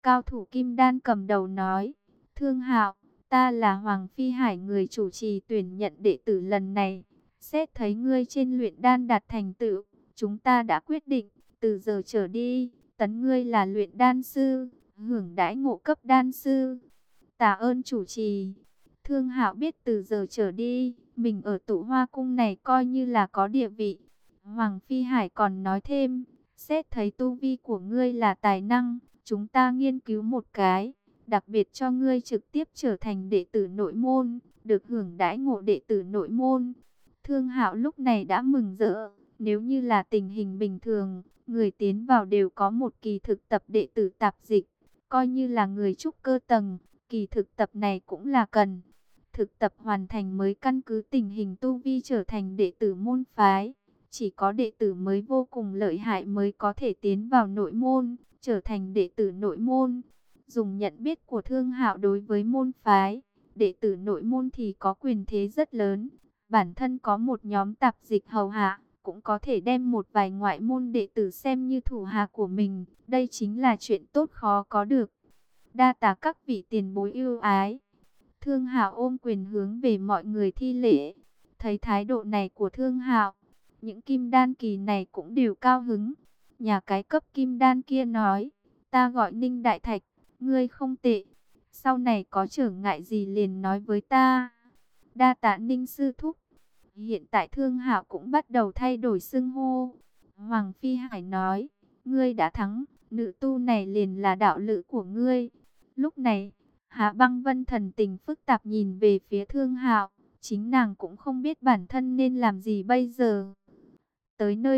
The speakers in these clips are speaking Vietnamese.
Cao thủ kim đan cầm đầu nói, Thương Hạo, ta là Hoàng Phi Hải, người chủ trì tuyển nhận đệ tử lần này. Xét thấy ngươi trên luyện đan đạt thành tựu, chúng ta đã quyết định, từ giờ trở đi, tấn ngươi là luyện đan sư, hưởng đãi ngộ cấp đan sư. Tạ ơn chủ trì. Thương Hạo biết từ giờ trở đi, mình ở Tụ Hoa Cung này coi như là có địa vị. Hoàng Phi Hải còn nói thêm, xét thấy tu vi của ngươi là tài năng, chúng ta nghiên cứu một cái, đặc biệt cho ngươi trực tiếp trở thành đệ tử nội môn, được hưởng đãi ngộ đệ tử nội môn. Thương Hạo lúc này đã mừng rỡ, nếu như là tình hình bình thường, người tiến vào đều có một kỳ thực tập đệ tử tạp dịch, coi như là người trúc cơ tầng, kỳ thực tập này cũng là cần. Thực tập hoàn thành mới căn cứ tình hình tu vi trở thành đệ tử môn phái. Chỉ có đệ tử mới vô cùng lợi hại mới có thể tiến vào nội môn, trở thành đệ tử nội môn. Dùng nhận biết của Thương Hạo đối với môn phái, đệ tử nội môn thì có quyền thế rất lớn. Bản thân có một nhóm tạp dịch hầu hạ, cũng có thể đem một vài ngoại môn đệ tử xem như thủ hạ của mình. Đây chính là chuyện tốt khó có được. Đa tạ các vị tiền bối ưu ái. Thương Hạo ôm quyền hướng về mọi người thi lễ. Thấy thái độ này của Thương Hạo, những kim đan kỳ này cũng đều cao hứng. Nhà cái cấp kim đan kia nói, ta gọi Ninh Đại Thạch, ngươi không tệ. Sau này có trở ngại gì liền nói với ta. Đa tạ Ninh sư thúc. Hiện tại Thương Hạo cũng bắt đầu thay đổi xưng hô. Hoàng Phi Hải nói, ngươi đã thắng, nữ tu này liền là đạo lữ của ngươi. Lúc này, Hạ Băng Vân thần tình phức tạp nhìn về phía Thương Hạo, chính nàng cũng không biết bản thân nên làm gì bây giờ. Tới nơi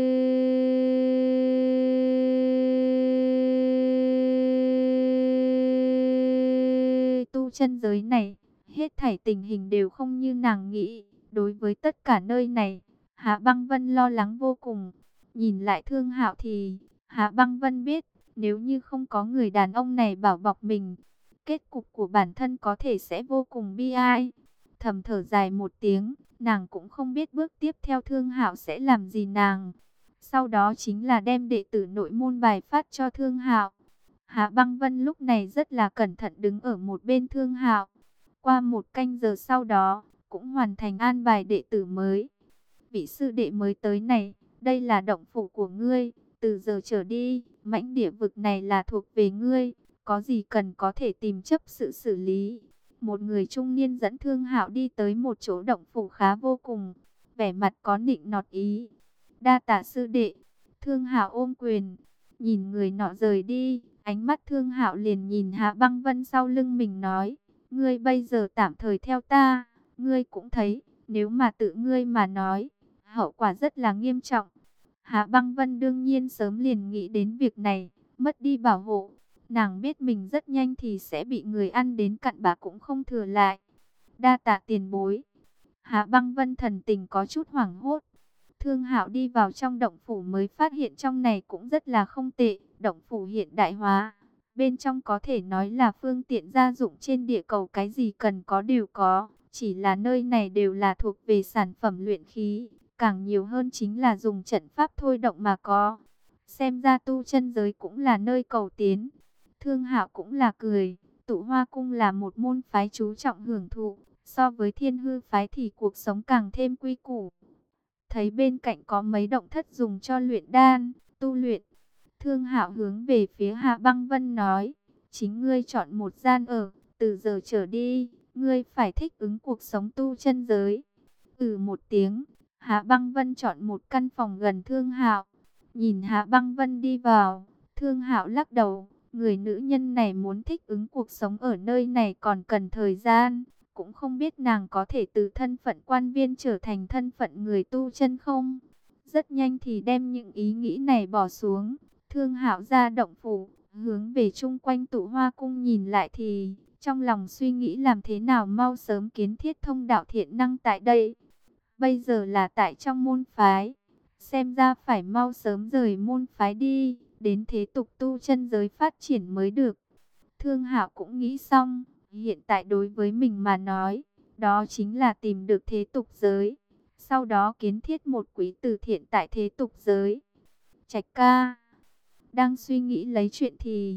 tu chân giới này, hết thảy tình hình đều không như nàng nghĩ. Đối với tất cả nơi này, Hạ Băng Vân lo lắng vô cùng. Nhìn lại Thương Hạo thì, Hạ Băng Vân biết, nếu như không có người đàn ông này bảo bọc mình, kết cục của bản thân có thể sẽ vô cùng bi ai. Thầm thở dài một tiếng, nàng cũng không biết bước tiếp theo Thương Hạo sẽ làm gì nàng. Sau đó chính là đem đệ tử nội môn bài phát cho Thương Hạo. Hạ Băng Vân lúc này rất là cẩn thận đứng ở một bên Thương Hạo. Qua một canh giờ sau đó, cũng hoàn thành an bài đệ tử mới. Vị sư đệ mới tới này, đây là động phủ của ngươi. Từ giờ trở đi, mãnh địa vực này là thuộc về ngươi. Có gì cần có thể tìm chấp sự xử lý. Một người trung niên dẫn Thương Hạo đi tới một chỗ động phủ khá vô cùng. Vẻ mặt có nịnh nọt ý. Đa tạ sư đệ. Thương Hạo ôm quyền. Nhìn người nọ rời đi. Ánh mắt Thương Hạo liền nhìn Hạ Băng Vân sau lưng mình nói. Ngươi bây giờ tạm thời theo ta. Ngươi cũng thấy. Nếu mà tự ngươi mà nói, hậu quả rất là nghiêm trọng. Hạ Băng Vân đương nhiên sớm liền nghĩ đến việc này. Mất đi bảo hộ. Nàng biết mình rất nhanh thì sẽ bị người ăn đến cặn bã cũng không thừa lại. Đa tạ tiền bối. Hạ Băng Vân thần tình có chút hoảng hốt. Thương Hạo đi vào trong động phủ mới phát hiện trong này cũng rất là không tệ. Động phủ hiện đại hóa. Bên trong có thể nói là phương tiện gia dụng trên địa cầu, cái gì cần có đều có. Chỉ là nơi này đều là thuộc về sản phẩm luyện khí. Càng nhiều hơn chính là dùng trận pháp thôi động mà có. Xem ra tu chân giới cũng là nơi cầu tiến. Thương Hạo cũng là cười. Tụ Hoa Cung là một môn phái chú trọng hưởng thụ. So với Thiên Hư phái thì cuộc sống càng thêm quy củ. Thấy bên cạnh có mấy động thất dùng cho luyện đan, tu luyện. Thương Hạo hướng về phía Hạ Băng Vân nói. Chính ngươi chọn một gian ở. Từ giờ trở đi, ngươi phải thích ứng cuộc sống tu chân giới. Một tiếng. Hạ Băng Vân chọn một căn phòng gần Thương Hạo. Nhìn Hạ Băng Vân đi vào, Thương Hạo lắc đầu. Người nữ nhân này muốn thích ứng cuộc sống ở nơi này còn cần thời gian. Cũng không biết nàng có thể từ thân phận quan viên trở thành thân phận người tu chân không. Rất nhanh thì đem những ý nghĩ này bỏ xuống. Thương Hạo ra động phủ, hướng về chung quanh Tụ Hoa Cung nhìn lại thì trong lòng suy nghĩ làm thế nào mau sớm kiến thiết thông đạo thiện năng tại đây. Bây giờ là tại trong môn phái, xem ra phải mau sớm rời môn phái đi, đến thế tục tu chân giới phát triển mới được. Thương Hạo cũng nghĩ xong, hiện tại đối với mình mà nói, đó chính là tìm được thế tục giới, sau đó kiến thiết một quý từ thiện tại thế tục giới. Trạch ca đang suy nghĩ lấy chuyện thì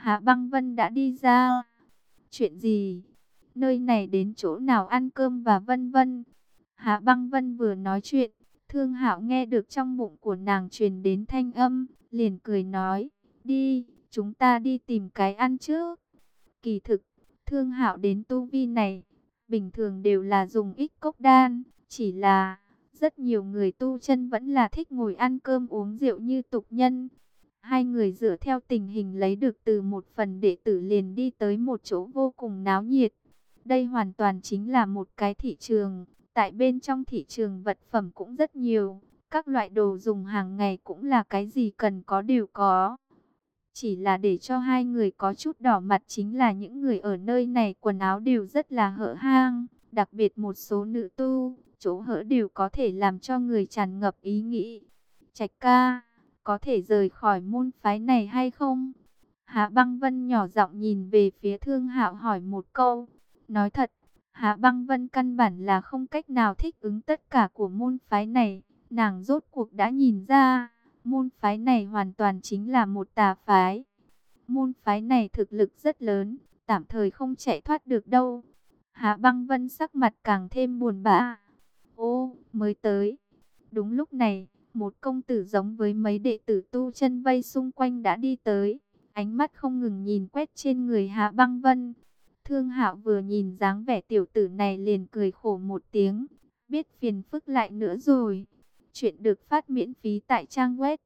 Hạ Băng Vân đã đi ra. Chuyện gì? Nơi này đến chỗ nào ăn cơm và vân vân. Hạ Băng Vân vừa nói chuyện, Thương Hạo nghe được trong bụng của nàng truyền đến thanh âm, liền cười nói, đi, chúng ta đi tìm cái ăn trước. Kỳ thực, Thương Hạo đến tu vi này, bình thường đều là dùng ích cốc đan, chỉ là rất nhiều người tu chân vẫn là thích ngồi ăn cơm uống rượu như tục nhân. Hai người dựa theo tình hình lấy được từ một phần đệ tử liền đi tới một chỗ vô cùng náo nhiệt. Đây hoàn toàn chính là một cái thị trường. Tại bên trong thị trường vật phẩm cũng rất nhiều. Các loại đồ dùng hàng ngày cũng là cái gì cần có đều có. Chỉ là để cho hai người có chút đỏ mặt chính là những người ở nơi này quần áo đều rất là hở hang. Đặc biệt một số nữ tu, chỗ hở đều có thể làm cho người tràn ngập ý nghĩ. Trạch ca, có thể rời khỏi môn phái này hay không? Hạ Băng Vân nhỏ giọng nhìn về phía Thương Hạo hỏi một câu. Nói thật, Hạ Băng Vân căn bản là không cách nào thích ứng tất cả của môn phái này. Nàng rốt cuộc đã nhìn ra, môn phái này hoàn toàn chính là một tà phái. Môn phái này thực lực rất lớn, tạm thời không chạy thoát được đâu. Hạ Băng Vân sắc mặt càng thêm buồn bã. Ô, mới tới. Đúng lúc này, một công tử giống với mấy đệ tử tu chân vây xung quanh đã đi tới. Ánh mắt không ngừng nhìn quét trên người Hạ Băng Vân. Thương Hạo vừa nhìn dáng vẻ tiểu tử này liền cười khổ một tiếng. Biết phiền phức lại nữa rồi. Chuyện được phát miễn phí tại trang web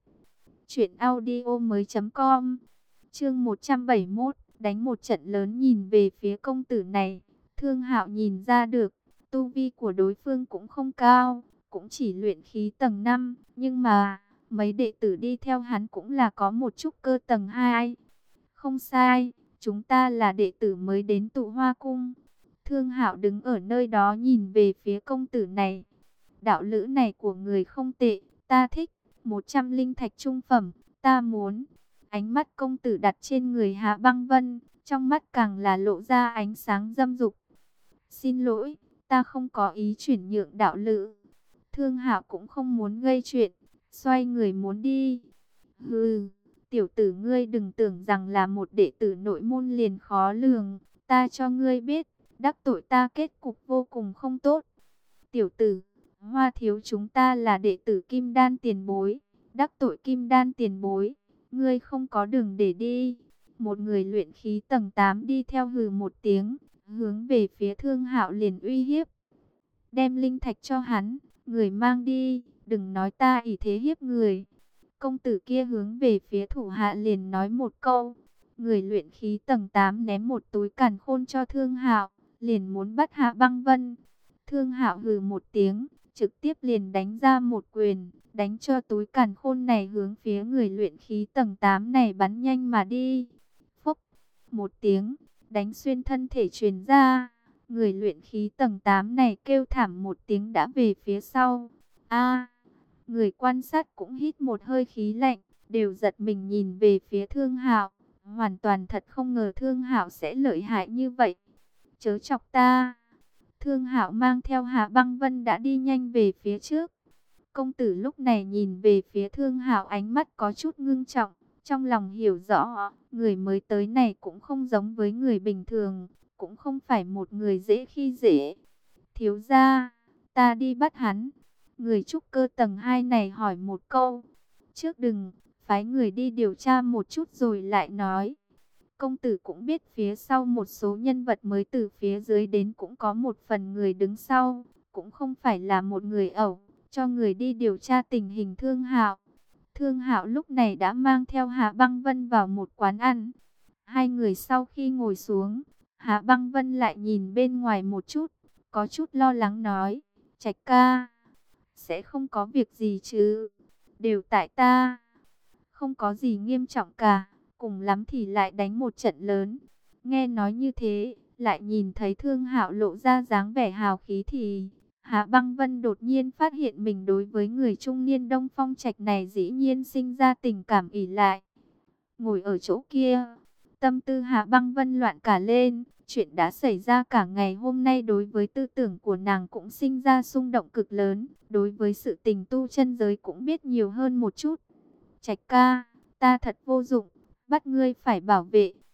truyệnaudiomoi.com. Chương 171, đánh một trận lớn. Nhìn về phía công tử này, Thương Hạo nhìn ra được, tu vi của đối phương cũng không cao, cũng chỉ luyện khí tầng 5, nhưng mà mấy đệ tử đi theo hắn cũng là có một chút cơ tầng 2. Không sai, chúng ta là đệ tử mới đến Tụ Hoa Cung. Thương Hạo đứng ở nơi đó nhìn về phía công tử này. Đạo lữ này của người không tệ, ta thích, 100 linh thạch trung phẩm, ta muốn. Ánh mắt công tử đặt trên người Hạ Băng Vân, trong mắt càng là lộ ra ánh sáng dâm dục. Xin lỗi, ta không có ý chuyển nhượng đạo lữ. Thương Hạo cũng không muốn gây chuyện, xoay người muốn đi. Hừ, tiểu tử ngươi đừng tưởng rằng là một đệ tử nội môn liền khó lường. Ta cho ngươi biết, đắc tội ta kết cục vô cùng không tốt. Tiểu tử, Hoa thiếu chúng ta là đệ tử Kim Đan tiền bối. Đắc tội Kim Đan tiền bối, ngươi không có đường để đi. Một người luyện khí tầng 8 đi theo hừ một tiếng, hướng về phía Thương Hạo liền uy hiếp. Đem linh thạch cho hắn, người mang đi, đừng nói ta ỷ thế hiếp người. Công tử kia hướng về phía thủ hạ liền nói một câu. Người luyện khí tầng 8 ném một túi càn khôn cho Thương Hạo, liền muốn bắt Hạ Băng Vân. Thương Hạo hừ một tiếng, trực tiếp liền đánh ra một quyền, đánh cho túi càn khôn này hướng phía người luyện khí tầng 8 này bắn nhanh mà đi. Phốc, một tiếng, đánh xuyên thân thể truyền ra. Người luyện khí tầng 8 này kêu thảm một tiếng đã về phía sau. A, người quan sát cũng hít một hơi khí lạnh, đều giật mình nhìn về phía Thương Hạo. Hoàn toàn thật không ngờ Thương Hạo sẽ lợi hại như vậy. Chớ chọc ta. Thương Hạo mang theo Hạ Băng Vân đã đi nhanh về phía trước. Công tử lúc này nhìn về phía Thương Hạo, ánh mắt có chút ngưng trọng, trong lòng hiểu rõ, người mới tới này cũng không giống với người bình thường, cũng không phải một người dễ khi dễ. Thiếu gia, ta đi bắt hắn. Người trúc cơ tầng 2 này hỏi một câu. Trước đừng, phái người đi điều tra một chút rồi lại nói. Công tử cũng biết phía sau một số nhân vật mới từ phía dưới đến cũng có một phần người đứng sau, cũng không phải là một người ẩu, cho người đi điều tra tình hình Thương Hạo. Thương Hạo lúc này đã mang theo Hạ Băng Vân vào một quán ăn. Hai người sau khi ngồi xuống, Hạ Băng Vân lại nhìn bên ngoài một chút, có chút lo lắng nói, Trạch ca, sẽ không có việc gì chứ, đều tại ta, không có gì nghiêm trọng cả. Cùng lắm thì lại đánh một trận lớn. Nghe nói như thế, lại nhìn thấy Thương Hạo lộ ra dáng vẻ hào khí thì Hạ Băng Vân đột nhiên phát hiện mình đối với người trung niên Đông Phong Trạch này dĩ nhiên sinh ra tình cảm ỷ lại. Ngồi ở chỗ kia, tâm tư Hạ Băng Vân loạn cả lên. Chuyện đã xảy ra cả ngày hôm nay đối với tư tưởng của nàng cũng sinh ra xung động cực lớn. Đối với sự tình tu chân giới cũng biết nhiều hơn một chút. Trạch ca, ta thật vô dụng, bắt ngươi phải bảo vệ.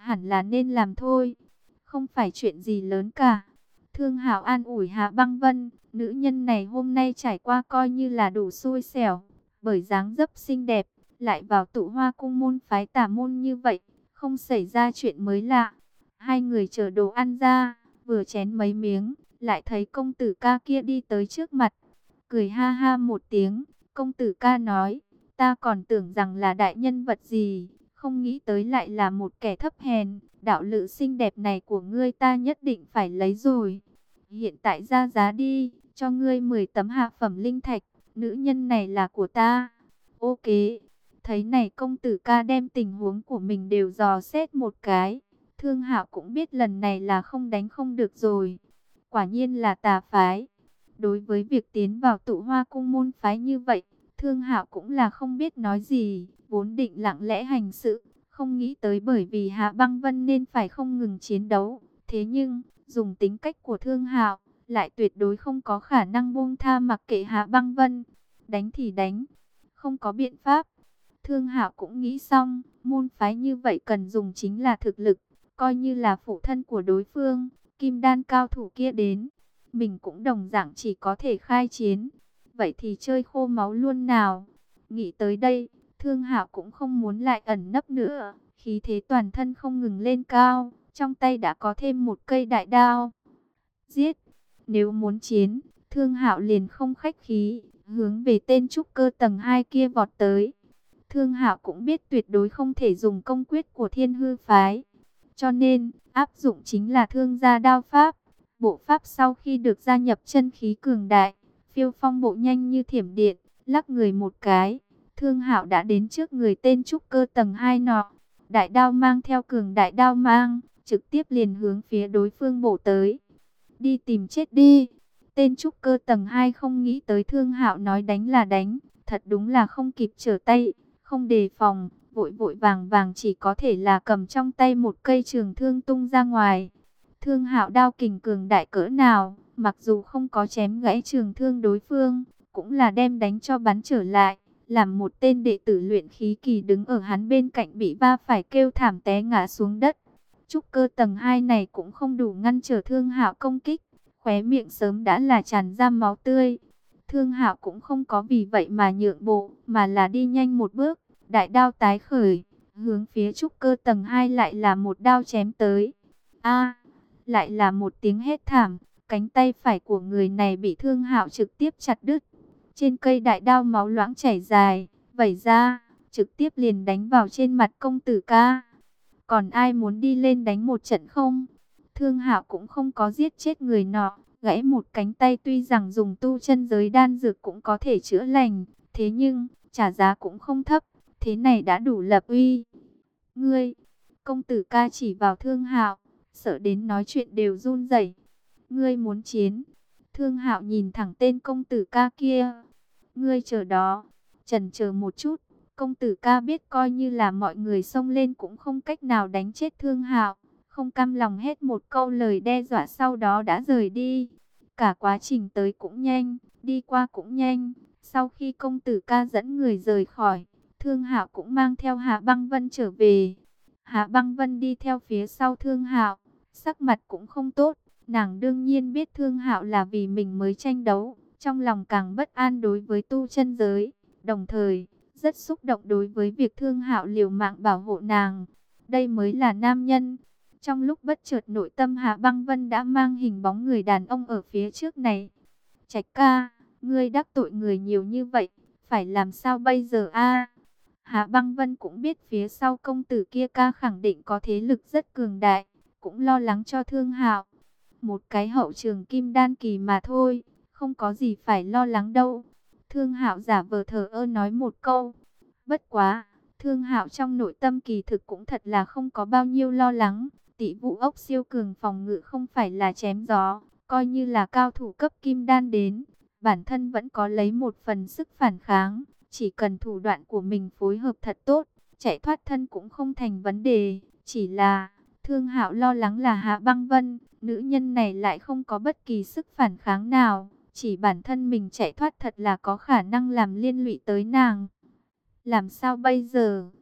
hẳn là nên làm thôi, không phải chuyện gì lớn cả. Thương Hạo an ủi Hạ Băng Vân, nữ nhân này hôm nay trải qua coi như là đủ xui xẻo, bởi dáng dấp xinh đẹp, lại vào tụ Hoa cung môn phái tà môn như vậy, không xảy ra chuyện mới lạ. Hai người chờ đồ ăn ra, vừa chén mấy miếng, lại thấy công tử ca kia đi tới trước mặt, cười ha ha một tiếng. Công tử ca nói, ta còn tưởng rằng là đại nhân vật gì, không nghĩ tới lại là một kẻ thấp hèn. Đạo lữ xinh đẹp này của ngươi ta nhất định phải lấy rồi. Hiện tại ra giá đi, cho ngươi 10 tấm hạ phẩm linh thạch, nữ nhân này là của ta. Ok, thấy này công tử ca đem tình huống của mình đều dò xét một cái. Thương Hạo cũng biết lần này là không đánh không được rồi. Quả nhiên là tà phái. Đối với việc tiến vào tụ Hoa cung môn phái như vậy, Thương Hạo cũng là không biết nói gì, vốn định lặng lẽ hành sự, không nghĩ tới bởi vì Hạ Băng Vân nên phải không ngừng chiến đấu. Thế nhưng, dùng tính cách của Thương Hạo, lại tuyệt đối không có khả năng buông tha mặc kệ Hạ Băng Vân. Đánh thì đánh, không có biện pháp. Thương Hạo cũng nghĩ xong, môn phái như vậy cần dùng chính là thực lực, coi như là phụ thân của đối phương, kim đan cao thủ kia đến, mình cũng đồng dạng chỉ có thể khai chiến. Vậy thì chơi khô máu luôn nào. Nghĩ tới đây, Thương Hạo cũng không muốn lại ẩn nấp nữa, khí thế toàn thân không ngừng lên cao, trong tay đã có thêm một cây đại đao. Giết! Nếu muốn chiến, Thương Hạo liền không khách khí, hướng về tên trúc cơ tầng 2 kia vọt tới. Thương Hạo cũng biết tuyệt đối không thể dùng công quyết của Thiên Hư phái, cho nên áp dụng chính là Thương gia đao pháp. Bộ pháp sau khi được gia nhập chân khí cường đại, phiêu phong bộ nhanh như thiểm điện, lắc người một cái, Thương Hạo đã đến trước người tên trúc cơ tầng 2 nọ. Đại đao mang theo cường đại đao mang, trực tiếp liền hướng phía đối phương bổ tới. Đi tìm chết đi. Tên trúc cơ tầng 2 không nghĩ tới Thương Hạo nói đánh là đánh, thật đúng là không kịp trở tay, không đề phòng, vội vội vàng vàng chỉ có thể là cầm trong tay một cây trường thương tung ra ngoài. Thương Hạo đao kình cường đại cỡ nào, mặc dù không có chém gãy trường thương đối phương, cũng là đem đánh cho bắn trở lại, làm một tên đệ tử luyện khí kỳ đứng ở hắn bên cạnh bị va phải kêu thảm té ngã xuống đất. Trúc cơ tầng 2 này cũng không đủ ngăn trở Thương Hạo công kích, khóe miệng sớm đã là tràn ra máu tươi. Thương Hạo cũng không có vì vậy mà nhượng bộ, mà là đi nhanh một bước, đại đao tái khởi, hướng phía trúc cơ tầng 2 lại là một đao chém tới. A, lại là một tiếng hét thảm, cánh tay phải của người này bị Thương Hạo trực tiếp chặt đứt. Trên cây đại đao máu loãng chảy dài, vẩy ra, trực tiếp liền đánh vào trên mặt công tử ca. Còn ai muốn đi lên đánh một trận không? Thương Hạo cũng không có giết chết người nọ, gãy một cánh tay tuy rằng dùng tu chân giới đan dược cũng có thể chữa lành, thế nhưng trả giá cũng không thấp, thế này đã đủ lập uy. Ngươi, công tử ca chỉ vào Thương Hạo, sợ đến nói chuyện đều run rẩy. Ngươi muốn chiến? Thương Hạo nhìn thẳng tên công tử ca kia. Ngươi chờ đó, chần chờ một chút. Công tử ca biết coi như là mọi người xông lên cũng không cách nào đánh chết Thương Hạo, không cam lòng hết một câu lời đe dọa, sau đó đã rời đi. Cả quá trình tới cũng nhanh, đi qua cũng nhanh. Sau khi công tử ca dẫn người rời khỏi, Thương Hạo cũng mang theo Hạ Băng Vân trở về. Hạ Băng Vân đi theo phía sau Thương Hạo, sắc mặt cũng không tốt. Nàng đương nhiên biết Thương Hạo là vì mình mới tranh đấu, trong lòng càng bất an đối với tu chân giới, đồng thời rất xúc động đối với việc Thương Hạo liều mạng bảo hộ nàng. Đây mới là nam nhân. Trong lúc bất chợt nội tâm Hạ Băng Vân đã mang hình bóng người đàn ông ở phía trước này. Trạch ca, ngươi đắc tội người nhiều như vậy, phải làm sao bây giờ a? Hạ Băng Vân cũng biết phía sau công tử kia ca khẳng định có thế lực rất cường đại, cũng lo lắng cho Thương Hạo. Một cái hậu trường kim đan kỳ mà thôi, không có gì phải lo lắng đâu. Thương Hạo giả vờ thờ ơ nói một câu. Bất quá, Thương Hạo trong nội tâm kỳ thực cũng thật là không có bao nhiêu lo lắng. Tỷ Vũ ốc siêu cường phòng ngự không phải là chém gió, coi như là cao thủ cấp kim đan đến, bản thân vẫn có lấy một phần sức phản kháng. Chỉ cần thủ đoạn của mình phối hợp thật tốt, chạy thoát thân cũng không thành vấn đề. Chỉ là Thương Hạo lo lắng là Hạ Băng Vân, nữ nhân này lại không có bất kỳ sức phản kháng nào, chỉ bản thân mình chạy thoát thật là có khả năng làm liên lụy tới nàng. Làm sao bây giờ?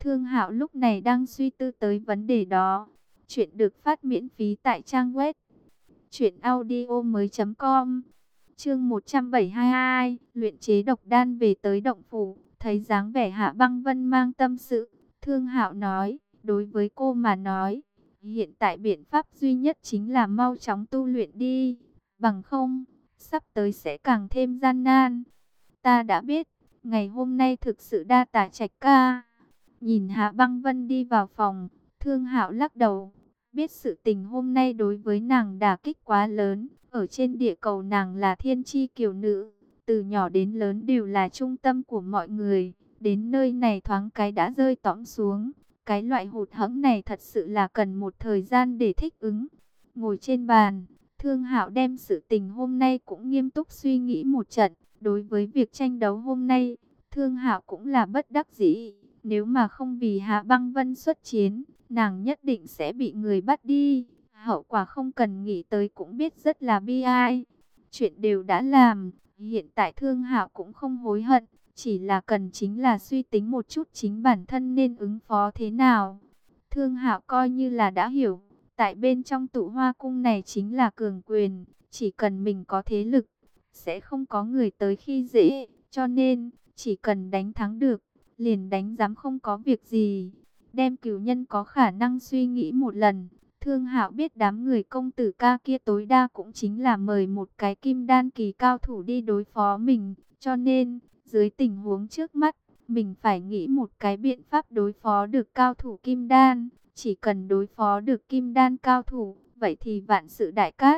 Thương Hạo lúc này đang suy tư tới vấn đề đó. Chuyện được phát miễn phí tại trang web truyệnaudiomoi.com. Chương 172, luyện chế độc đan. Về tới động phủ, thấy dáng vẻ Hạ Băng Vân mang tâm sự, Thương Hạo nói, đối với cô mà nói, hiện tại biện pháp duy nhất chính là mau chóng tu luyện đi, bằng không, sắp tới sẽ càng thêm gian nan. Ta đã biết, ngày hôm nay thực sự đa tạ Trạch ca. Nhìn Hạ Băng Vân đi vào phòng, Thương Hạo lắc đầu, biết sự tình hôm nay đối với nàng đả kích quá lớn. Ở trên địa cầu nàng là thiên chi kiều nữ, từ nhỏ đến lớn đều là trung tâm của mọi người. Đến nơi này thoáng cái đã rơi tõm xuống. Cái loại hụt hẫng này thật sự là cần một thời gian để thích ứng. Ngồi trên bàn, Thương Hạo đem sự tình hôm nay cũng nghiêm túc suy nghĩ một trận. Đối với việc tranh đấu hôm nay, Thương Hạo cũng là bất đắc dĩ. Nếu mà không vì Hạ Băng Vân xuất chiến, nàng nhất định sẽ bị người bắt đi. Hậu quả không cần nghĩ tới cũng biết rất là bi ai. Chuyện đều đã làm, hiện tại Thương Hạo cũng không hối hận, chỉ là cần chính là suy tính một chút chính bản thân nên ứng phó thế nào. Thương Hạo coi như là đã hiểu, tại bên trong Tụ Hoa cung này chính là cường quyền, chỉ cần mình có thế lực, sẽ không có người tới khi dễ, cho nên chỉ cần đánh thắng được, liền đánh, dám không có việc gì. Đem cửu nhân có khả năng suy nghĩ một lần. Thương Hạo biết đám người công tử ca kia tối đa cũng chính là mời một cái kim đan kỳ cao thủ đi đối phó mình. Cho nên, dưới tình huống trước mắt, mình phải nghĩ một cái biện pháp đối phó được cao thủ kim đan. Chỉ cần đối phó được kim đan cao thủ, vậy thì vạn sự đại cát.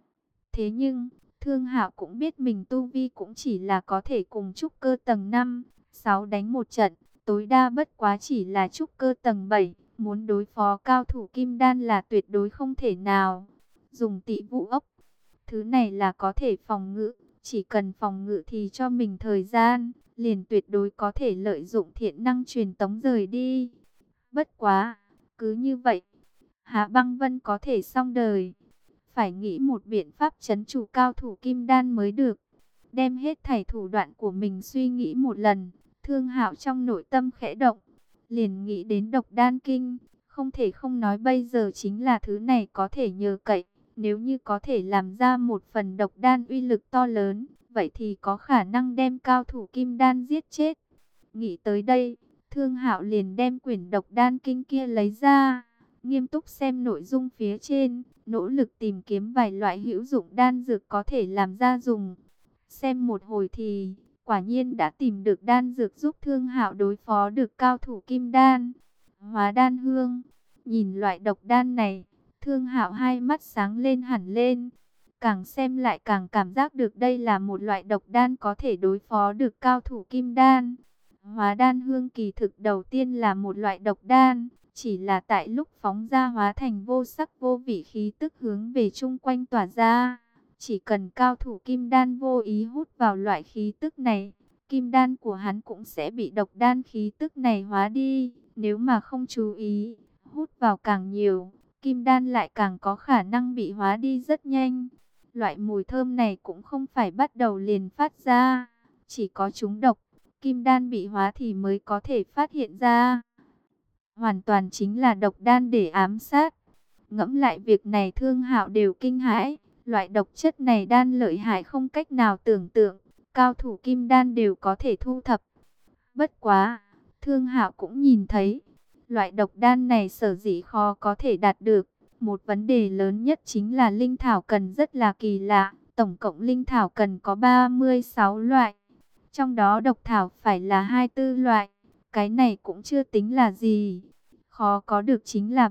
Thế nhưng, Thương Hạo cũng biết mình tu vi cũng chỉ là có thể cùng trúc cơ tầng 5, 6 đánh một trận. Tối đa bất quá chỉ là trúc cơ tầng 7. Muốn đối phó cao thủ kim đan là tuyệt đối không thể nào. Dùng Tị Vũ ốc, thứ này là có thể phòng ngự. Chỉ cần phòng ngự thì cho mình thời gian, liền tuyệt đối có thể lợi dụng thiện năng truyền tống rời đi. Bất quá, cứ như vậy, Hạ Băng Vân có thể xong đời. Phải nghĩ một biện pháp trấn trụ cao thủ kim đan mới được. Đem hết thảy thủ đoạn của mình suy nghĩ một lần, Thương Hạo trong nội tâm khẽ động, liền nghĩ đến độc đan kinh. Không thể không nói bây giờ chính là thứ này có thể nhờ cậy. Nếu như có thể làm ra một phần độc đan uy lực to lớn, vậy thì có khả năng đem cao thủ kim đan giết chết. Nghĩ tới đây, Thương Hạo liền đem quyển độc đan kinh kia lấy ra, nghiêm túc xem nội dung phía trên, nỗ lực tìm kiếm vài loại hữu dụng đan dược có thể làm ra dùng. Xem một hồi thì quả nhiên đã tìm được đan dược giúp Thương Hạo đối phó được cao thủ kim đan. Hóa đan hương. Nhìn loại độc đan này, Thương Hạo hai mắt sáng lên hẳn lên. Càng xem lại càng cảm giác được đây là một loại độc đan có thể đối phó được cao thủ kim đan. Hóa đan hương kỳ thực đầu tiên là một loại độc đan, chỉ là tại lúc phóng ra hóa thành vô sắc vô vị khí tức hướng về chung quanh tỏa ra. Chỉ cần cao thủ kim đan vô ý hút vào loại khí tức này, kim đan của hắn cũng sẽ bị độc đan khí tức này hóa đi. Nếu mà không chú ý, hút vào càng nhiều, kim đan lại càng có khả năng bị hóa đi rất nhanh. Loại mùi thơm này cũng không phải bắt đầu liền phát ra, chỉ có trúng độc, kim đan bị hóa thì mới có thể phát hiện ra. Hoàn toàn chính là độc đan để ám sát. Ngẫm lại việc này Thương Hạo đều kinh hãi. Loại độc chất này đan lợi hại không cách nào tưởng tượng. Cao thủ kim đan đều có thể thu thập. Bất quá, Thương Hạo cũng nhìn thấy, loại độc đan này sở dĩ khó có thể đạt được. Một vấn đề lớn nhất chính là linh thảo cần rất là kỳ lạ. Tổng cộng linh thảo cần có 36 loại. Trong đó độc thảo phải là 24 loại. Cái này cũng chưa tính là gì. Khó có được chính là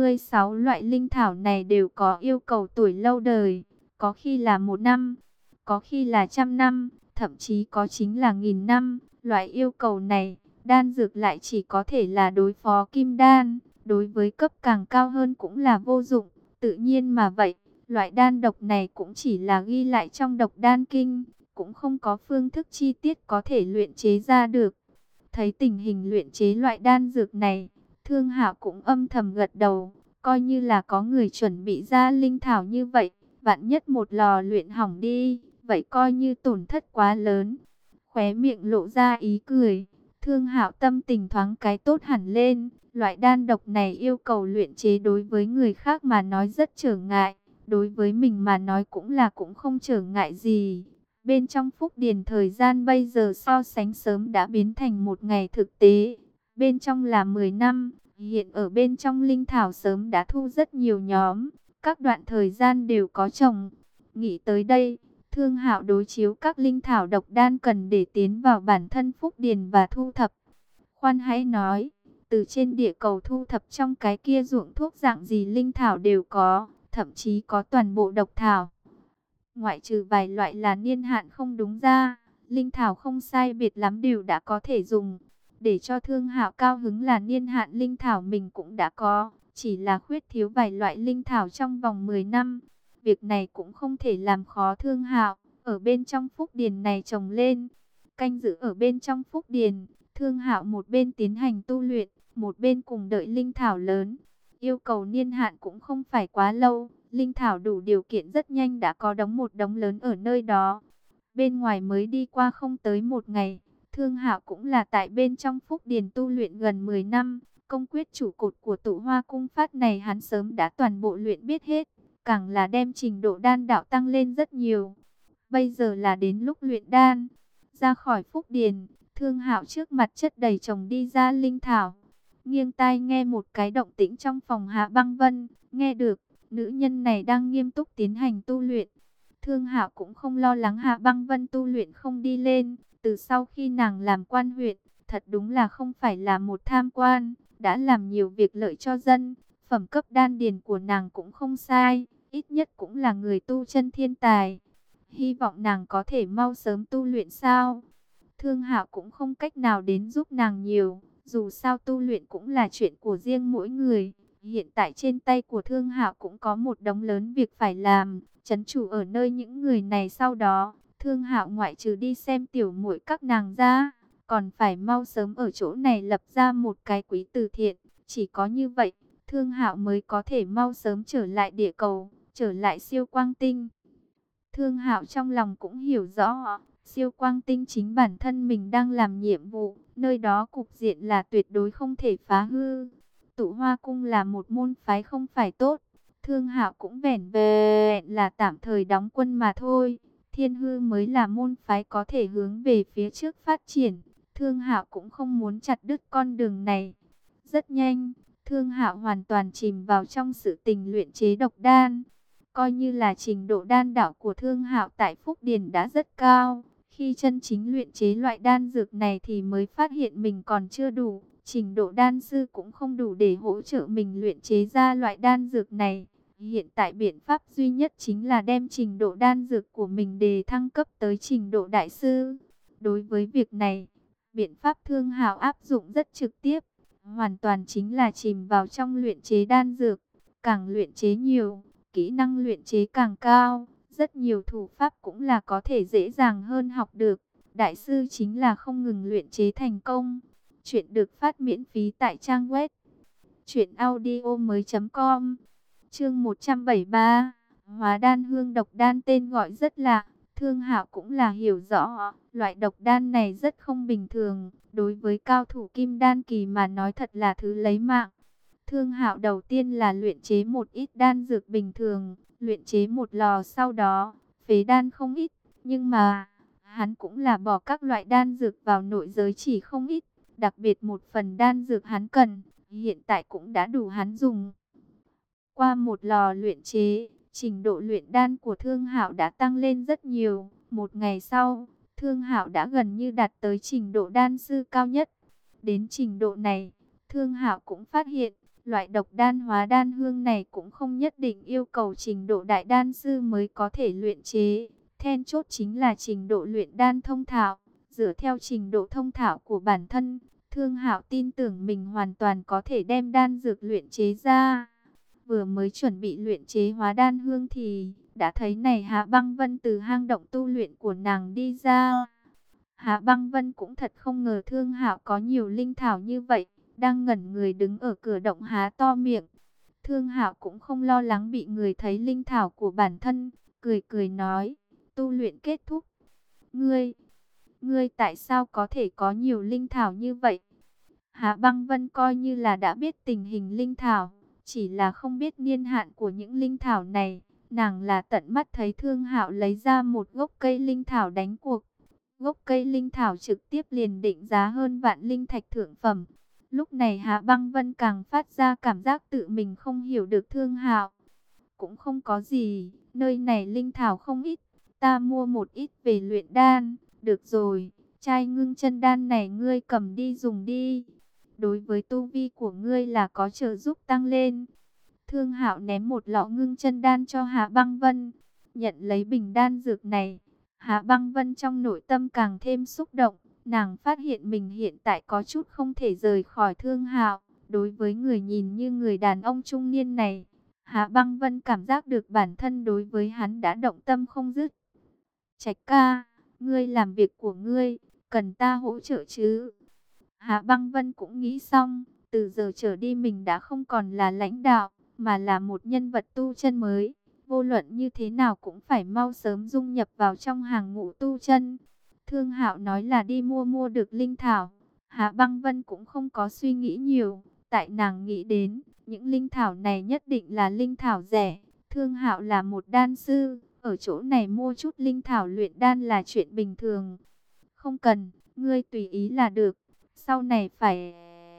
36 loại linh thảo này đều có yêu cầu tuổi lâu đời. Có khi là 1 năm, có khi là 100 năm, thậm chí có chính là 1000 năm. Loại yêu cầu này, đan dược lại chỉ có thể là đối phó kim đan. Đối với cấp càng cao hơn cũng là vô dụng. Tự nhiên mà vậy, loại đan độc này cũng chỉ là ghi lại trong độc đan kinh. Cũng không có phương thức chi tiết có thể luyện chế ra được. Thấy tình hình luyện chế loại đan dược này, Thương Hạo cũng âm thầm gật đầu. Coi như là có người chuẩn bị ra linh thảo như vậy, vạn nhất một lò luyện hỏng đi, vậy coi như tổn thất quá lớn. Khóe miệng lộ ra ý cười, Thương Hạo tâm tình thoáng cái tốt hẳn lên. Loại đan độc này yêu cầu luyện chế đối với người khác mà nói rất trở ngại. Đối với mình mà nói cũng không trở ngại gì. Bên trong Phúc Điền thời gian bây giờ so sánh sớm đã biến thành một ngày thực tế. Bên trong là 10 năm, hiện ở bên trong linh thảo sớm đã thu rất nhiều nhóm. Các đoạn thời gian đều có trồng. Nghĩ tới đây, Thương Hạo đối chiếu các linh thảo độc đan cần để tiến vào bản thân Phúc Điền và thu thập. Khoan hãy nói, từ trên địa cầu thu thập trong cái kia ruộng thuốc dạng gì linh thảo đều có, thậm chí có toàn bộ độc thảo. Ngoại trừ vài loại là niên hạn không đúng ra, linh thảo không sai biệt lắm đều đã có thể dùng. Để cho Thương Hạo cao hứng là niên hạn linh thảo mình cũng đã có, chỉ là khuyết thiếu vài loại linh thảo trong vòng 10 năm. Việc này cũng không thể làm khó Thương Hạo, ở bên trong Phúc Điền này trồng lên, canh giữ ở bên trong Phúc Điền. Thương Hạo một bên tiến hành tu luyện, một bên cùng đợi linh thảo lớn. Yêu cầu niên hạn cũng không phải quá lâu, linh thảo đủ điều kiện rất nhanh đã có một đống lớn ở nơi đó. Bên ngoài mới đi qua không tới một ngày, Thương Hạo cũng là tại bên trong Phúc Điền tu luyện gần 10 năm. Công quyết trụ cột của Tụ Hoa Cung Phát này hắn sớm đã toàn bộ luyện biết hết, càng là đem trình độ đan đạo tăng lên rất nhiều. Bây giờ là đến lúc luyện đan. Ra khỏi Phúc Điền, Thương Hạo trước mặt chất đầy chồng đi ra linh thảo. Nghiêng tai nghe một cái động tĩnh trong phòng Hạ Băng Vân, nghe được, nữ nhân này đang nghiêm túc tiến hành tu luyện. Thương Hạo cũng không lo lắng Hạ Băng Vân tu luyện không đi lên, từ sau khi nàng làm quan huyện, thật đúng là không phải là một tham quan, đã làm nhiều việc lợi cho dân, phẩm cấp đan điền của nàng cũng không sai, ít nhất cũng là người tu chân thiên tài. Hy vọng nàng có thể mau sớm tu luyện sao? Thương Hạo cũng không cách nào đến giúp nàng nhiều, dù sao tu luyện cũng là chuyện của riêng mỗi người. Hiện tại trên tay của Thương Hạo cũng có một đống lớn việc phải làm, trấn thủ ở nơi những người này. Sau đó, Thương Hạo ngoại trừ đi xem tiểu muội các nàng ra, còn phải mau sớm ở chỗ này lập ra một cái quỹ từ thiện. Chỉ có như vậy, Thương Hạo mới có thể mau sớm trở lại địa cầu, trở lại siêu quang tinh. Thương Hạo trong lòng cũng hiểu rõ, siêu quang tinh chính bản thân mình đang làm nhiệm vụ, nơi đó cục diện là tuyệt đối không thể phá hư. Tụ Hoa Cung là một môn phái không phải tốt, Thương Hạo cũng vẻn vẹn là tạm thời đóng quân mà thôi. Thiên Hư mới là môn phái có thể hướng về phía trước phát triển, Thương Hạo cũng không muốn chặt đứt con đường này. Rất nhanh, Thương Hạo hoàn toàn chìm vào trong sự tình luyện chế độc đan. Coi như là trình độ đan đạo của Thương Hạo tại Phúc Điền đã rất cao. Khi chân chính luyện chế loại đan dược này thì mới phát hiện mình còn chưa đủ. Trình độ đan sư cũng không đủ để hỗ trợ mình luyện chế ra loại đan dược này. Hiện tại biện pháp duy nhất chính là đem trình độ đan dược của mình đề thăng cấp tới trình độ đại sư. Đối với việc này, biện pháp Thương Hạo áp dụng rất trực tiếp. Hoàn toàn chính là chìm vào trong luyện chế đan dược. Càng luyện chế nhiều, kỹ năng luyện chế càng cao, rất nhiều thủ pháp cũng là có thể dễ dàng hơn học được. Đại sư chính là không ngừng luyện chế thành công. Chuyện được phát miễn phí tại trang web truyệnaudiomoi.com. Chương 173. Hóa đan hương độc đan tên gọi rất lạ, Thương Hạo cũng là hiểu rõ, loại độc đan này rất không bình thường, đối với cao thủ kim đan kỳ mà nói thật là thứ lấy mạng. Thương Hạo đầu tiên là luyện chế một ít đan dược bình thường, luyện chế một lò sau đó, phế đan không ít, nhưng mà hắn cũng là bỏ các loại đan dược vào nội giới chỉ không ít, đặc biệt một phần đan dược hắn cần, hiện tại cũng đã đủ hắn dùng. Qua một lò luyện chế, trình độ luyện đan của Thương Hạo đã tăng lên rất nhiều, một ngày sau, Thương Hạo đã gần như đạt tới trình độ đan sư cao nhất. Đến trình độ này, Thương Hạo cũng phát hiện, loại độc đan hóa đan hương này cũng không nhất định yêu cầu trình độ đại đan sư mới có thể luyện chế. Then chốt chính là trình độ luyện đan thông thạo. Dựa theo trình độ thông thạo của bản thân, Thương Hạo tin tưởng mình hoàn toàn có thể đem đan dược luyện chế ra. Vừa mới chuẩn bị luyện chế hóa đan hương thì đã thấy này Hạ Băng Vân từ hang động tu luyện của nàng đi ra. Hạ Băng Vân cũng thật không ngờ Thương Hạo có nhiều linh thảo như vậy, đang ngẩn người đứng ở cửa động há to miệng. Thương Hạo cũng không lo lắng bị người thấy linh thảo của bản thân, cười cười nói, tu luyện kết thúc. Ngươi, ngươi tại sao có thể có nhiều linh thảo như vậy? Hạ Băng Vân coi như là đã biết tình hình linh thảo, chỉ là không biết niên hạn của những linh thảo này. Nàng là tận mắt thấy Thương Hạo lấy ra một gốc cây linh thảo đánh cuộc. Gốc cây linh thảo trực tiếp liền định giá hơn vạn linh thạch thượng phẩm. Lúc này Hạ Băng Vân càng phát ra cảm giác tự mình không hiểu được Thương Hạo. Cũng không có gì, nơi này linh thảo không ít, ta mua một ít về luyện đan, được rồi, chai ngưng chân đan này ngươi cầm đi dùng đi. Đối với tu vi của ngươi là có trợ giúp tăng lên. Thương Hạo ném một lọ ngưng chân đan cho Hạ Băng Vân, nhận lấy bình đan dược này. Hạ Băng Vân trong nội tâm càng thêm xúc động, nàng phát hiện mình hiện tại có chút không thể rời khỏi Thương Hạo. Đối với người nhìn như người đàn ông trung niên này, Hạ Băng Vân cảm giác được bản thân đối với hắn đã động tâm không dứt. Trạch ca, ngươi làm việc của ngươi, cần ta hỗ trợ chứ? Hạ Băng Vân cũng nghĩ xong, từ giờ trở đi mình đã không còn là lãnh đạo, mà là một nhân vật tu chân mới. Vô luận như thế nào cũng phải mau sớm dung nhập vào trong hàng ngũ tu chân. Thương Hạo nói là đi mua được linh thảo. Hạ Băng Vân cũng không có suy nghĩ nhiều, tại nàng nghĩ đến, những linh thảo này nhất định là linh thảo rẻ. Thương Hạo là một đan sư, ở chỗ này mua chút linh thảo luyện đan là chuyện bình thường. Không cần, ngươi tùy ý là được. Sau này phải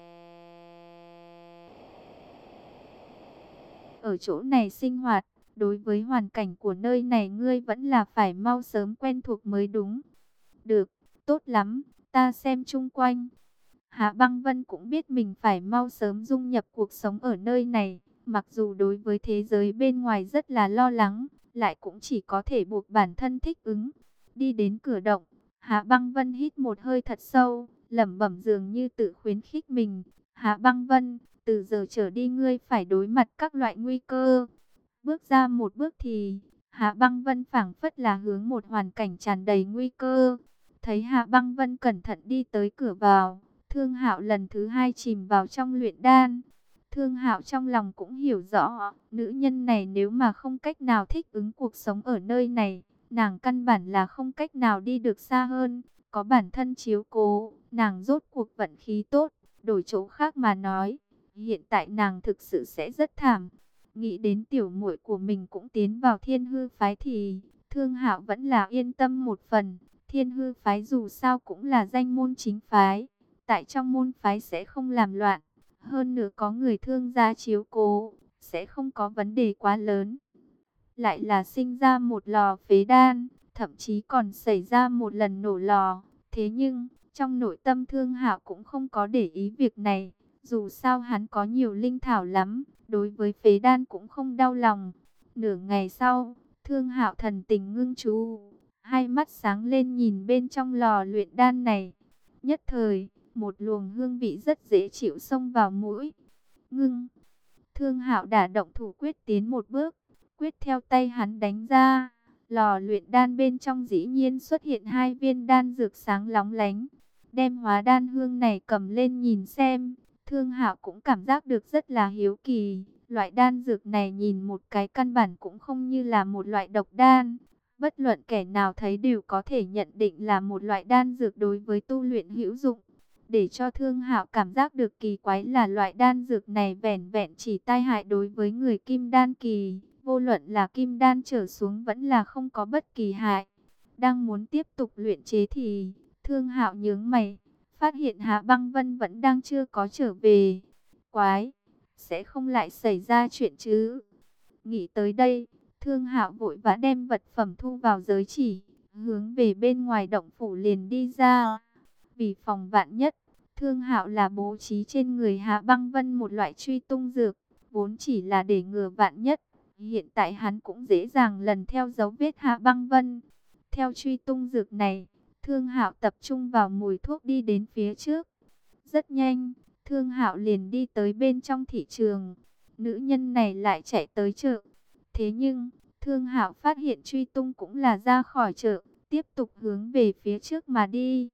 ở chỗ này sinh hoạt, đối với hoàn cảnh của nơi này ngươi vẫn là phải mau sớm quen thuộc mới đúng. Được, tốt lắm, ta xem chung quanh. Hạ Băng Vân cũng biết mình phải mau sớm dung nhập cuộc sống ở nơi này, mặc dù đối với thế giới bên ngoài rất là lo lắng, lại cũng chỉ có thể buộc bản thân thích ứng. Đi đến cửa động, Hạ Băng Vân hít một hơi thật sâu, lẩm bẩm dường như tự khuyến khích mình. Hạ Băng Vân, từ giờ trở đi ngươi phải đối mặt các loại nguy cơ. Bước ra một bước thì, Hạ Băng Vân phảng phất là hướng một hoàn cảnh tràn đầy nguy cơ. Thấy Hạ Băng Vân cẩn thận đi tới cửa vào, Thương Hạo lần thứ hai chìm vào trong luyện đan. Thương Hạo trong lòng cũng hiểu rõ, nữ nhân này nếu mà không cách nào thích ứng cuộc sống ở nơi này, nàng căn bản là không cách nào đi được xa hơn. Có bản thân chiếu cố, nàng rốt cuộc vận khí tốt, đổi chỗ khác mà nói, hiện tại nàng thực sự sẽ rất thảm. Nghĩ đến tiểu muội của mình cũng tiến vào Thiên Hư phái thì Thương Hạo vẫn là yên tâm một phần. Thiên Hư phái dù sao cũng là danh môn chính phái, tại trong môn phái sẽ không làm loạn, hơn nữa có người thương gia chiếu cố, sẽ không có vấn đề quá lớn. Lại là sinh ra một lò phế đan, thậm chí còn xảy ra một lần nổ lò. Thế nhưng, trong nội tâm Thương Hạo cũng không có để ý việc này, dù sao hắn có nhiều linh thảo lắm, đối với phế đan cũng không đau lòng. Nửa ngày sau, Thương Hạo thần tình ngưng chú, hai mắt sáng lên nhìn bên trong lò luyện đan này. Nhất thời, một luồng hương vị rất dễ chịu xông vào mũi. Ngưng, Thương Hạo đả động thủ quyết tiến một bước, quyết theo tay hắn đánh ra. Lò luyện đan bên trong dĩ nhiên xuất hiện hai viên đan dược sáng lóng lánh. Đem hóa đan hương này cầm lên nhìn xem, Thương Hạo cũng cảm giác được rất là hiếu kỳ. Loại đan dược này nhìn một cái căn bản cũng không như là một loại độc đan. Bất luận kẻ nào thấy đều có thể nhận định là một loại đan dược đối với tu luyện hữu dụng. Để cho Thương Hạo cảm giác được kỳ quái là loại đan dược này vẻn vẹn chỉ tai hại đối với người kim đan kỳ. Vô luận là kim đan trở xuống vẫn là không có bất kỳ hại. Đang muốn tiếp tục luyện chế thì Thương Hạo nhướng mày, phát hiện Hạ Băng Vân vẫn đang chưa có trở về. Quái, sẽ không lại xảy ra chuyện chứ? Nghĩ tới đây, Thương Hạo vội vã đem vật phẩm thu vào giới chỉ, hướng về bên ngoài động phủ liền đi ra. Vì phòng vạn nhất, Thương Hạo là bố trí trên người Hạ Băng Vân một loại truy tung dược, vốn chỉ là để ngừa vạn nhất. Hiện tại hắn cũng dễ dàng lần theo dấu vết Hạ Băng Vân. Theo truy tung dược này, Thương Hạo tập trung vào mùi thuốc đi đến phía trước. Rất nhanh, Thương Hạo liền đi tới bên trong thị trường. Nữ nhân này lại chạy tới chợ. Thế nhưng, Thương Hạo phát hiện truy tung cũng là ra khỏi chợ, tiếp tục hướng về phía trước mà đi.